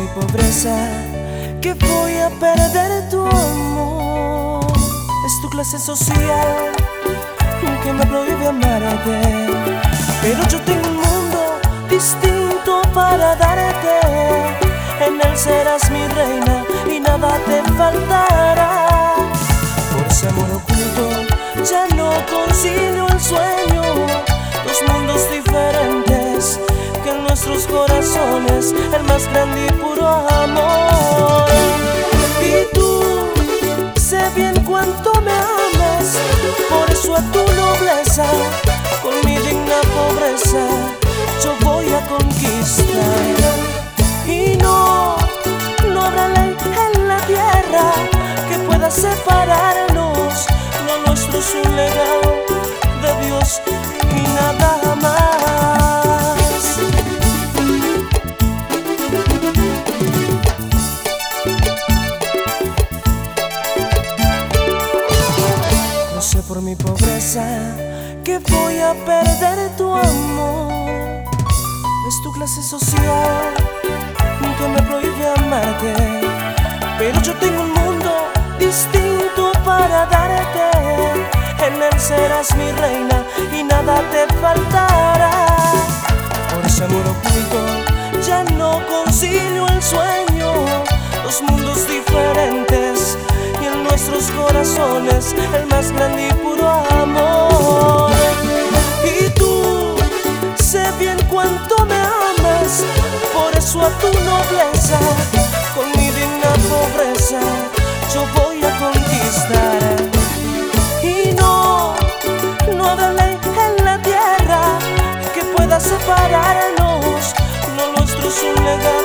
pobreza que voy a perder tu amor. Es tu clase social que me prohíbe amarte, pero yo tengo un mundo distinto para darte. En él serás mi reina y nada te faltará. Por ese amor oculto ya no concilio el sueño. Dos mundos diferentes que en nuestros corazones el más grande y puro amor. Y tú sé bien cuánto me amas, por eso a tu nobleza con mi digna pobreza yo voy a conquistar. Y no habrá ley en la tierra que pueda separarnos. Lo nuestro es un legado de Dios y nada más. No sé por mi pobreza que voy a perder tu amor. Es tu clase social que me prohíbe amarte, pero yo tengo un mundo distinto para darte. En él serás mi reina y nada te faltará. Por ese amor oculto ya no concilio el sueño. Dos mundos diferentes y en nuestros corazones el más grande y puro amor. Y tú sé bien cuánto me amas, por eso a tu nobleza con mi digna pobreza yo voy a conquistar. Y no habrá ley en la tierra que pueda separarnos. Lo nuestro es un legado